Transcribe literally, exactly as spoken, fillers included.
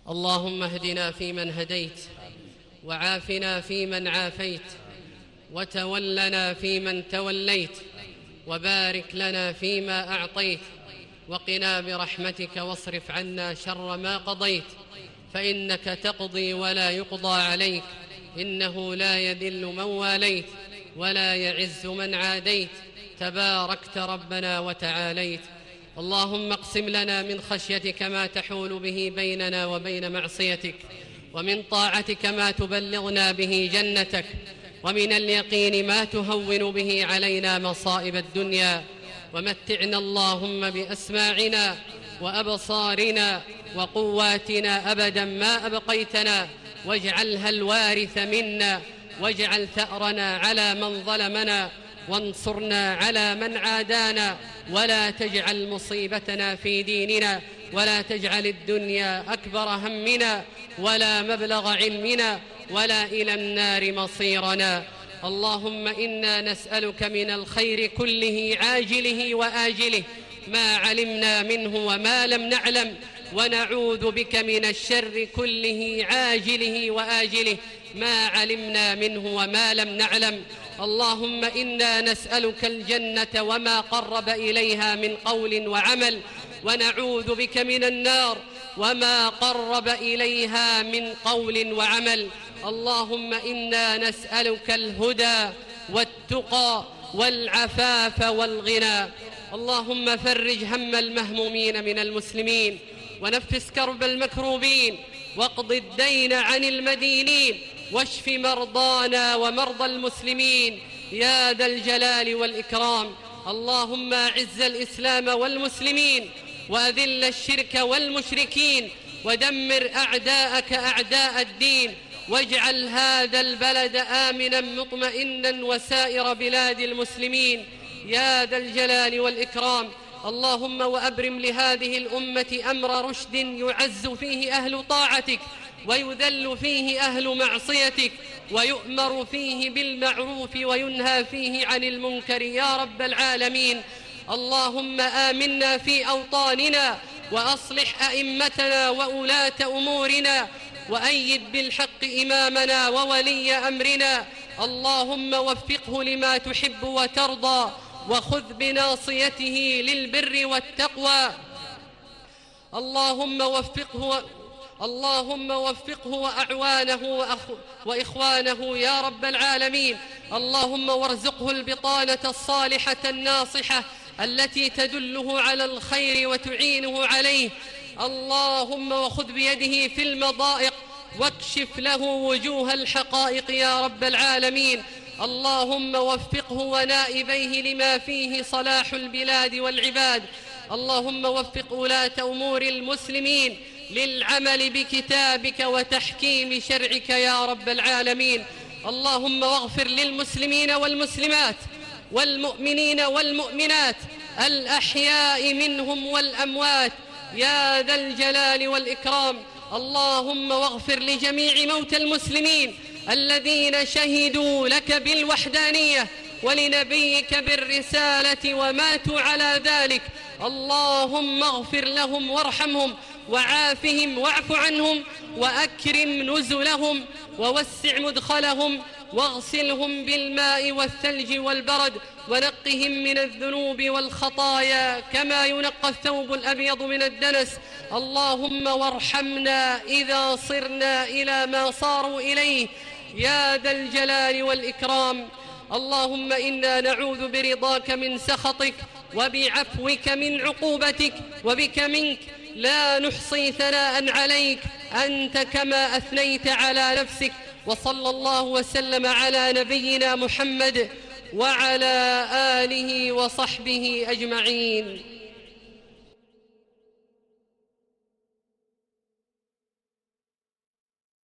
اللهم اهدنا فيمن هديت، وعافنا فيمن عافيت، وتولنا فيمن توليت، وبارك لنا فيما أعطيت، وقنا برحمتك واصرف عنا شر ما قضيت، فإنك تقضي ولا يقضى عليك، إنه لا يذل من واليت ولا يعز من عاديت، تباركت ربنا وتعاليت. اللهم اقسم لنا من خشيتك ما تحول به بيننا وبين معصيتك، ومن طاعتك ما تبلغنا به جنتك، ومن اليقين ما تهون به علينا مصائب الدنيا، ومتعنا اللهم بأسماعنا وأبصارنا وقواتنا أبدا ما أبقيتنا، واجعلها الوارث منا، واجعل ثأرنا على من ظلمنا، وانصرنا على من عادانا، ولا تجعل مصيبتنا في ديننا، ولا تجعل الدنيا أكبر همنا ولا مبلغ علمنا، ولا إلى النار مصيرنا. اللهم إنا نسألك من الخير كله عاجله وآجله ما علمنا منه وما لم نعلم، ونعوذ بك من الشر كله عاجله وآجله ما علمنا منه وما لم نعلم. اللهم إنا نسألك الجنة وما قرب إليها من قول وعمل، ونعوذ بك من النار وما قرب إليها من قول وعمل. اللهم إنا نسألك الهدى والتقى والعفاف والغنى. اللهم فرج هم المهمومين من المسلمين، ونفس كرب المكروبين، واقض الدين عن المدينين، واشف مرضانا ومرضى المسلمين يا ذا الجلال والإكرام. اللهم أعز الإسلام والمسلمين، وأذل الشرك والمشركين، ودمر أعداءك أعداء الدين، واجعل هذا البلد آمنا مطمئنا وسائر بلاد المسلمين يا ذا الجلال والإكرام. اللهم وأبرم لهذه الأمة أمر رشد يعز فيه أهل طاعتك، ويذل فيه أهل معصيتك، ويؤمر فيه بالمعروف وينهى فيه عن المنكر يا رب العالمين. اللهم آمنا في أوطاننا، وأصلح أئمتنا وولاة أمورنا، وأيد بالحق إمامنا وولي أمرنا. اللهم وفقه لما تحب وترضى، وخذ بناصيته للبر والتقوى. اللهم وفقه اللهم وفقه وأعوانه وإخوانه يا رب العالمين. اللهم وارزقه البطانة الصالحة الناصحة التي تدله على الخير وتعينه عليه. اللهم وخذ بيده في المضائق، واكشف له وجوه الحقائق يا رب العالمين. اللهم وفقه ونائبيه لما فيه صلاح البلاد والعباد. اللهم وفق ولاة أمور المسلمين للعمل بكتابك وتحكيم شرعك يا رب العالمين. اللهم واغفر للمسلمين والمسلمات والمؤمنين والمؤمنات الأحياء منهم والأموات يا ذا الجلال والإكرام. اللهم واغفر لجميع موتى المسلمين الذين شهدوا لك بالوحدانية ولنبيك بالرسالة وماتوا على ذلك. اللهم اغفر لهم وارحمهم وعافهم واعف عنهم، وأكرم نزلهم ووسع مدخلهم، واغسلهم بالماء والثلج والبرد، ونقهم من الذنوب والخطايا كما ينقى الثوب الأبيض من الدنس. اللهم وارحمنا إذا صرنا إلى ما صاروا إليه يا ذا الجلال والإكرام. اللهم إنا نعوذ برضاك من سخطك، وبعفوك من عقوبتك، وبك منك لا نحصي ثناء عليك أنت كما أثنيت على نفسك. وصلى الله وسلم على نبينا محمد وعلى آله وصحبه أجمعين.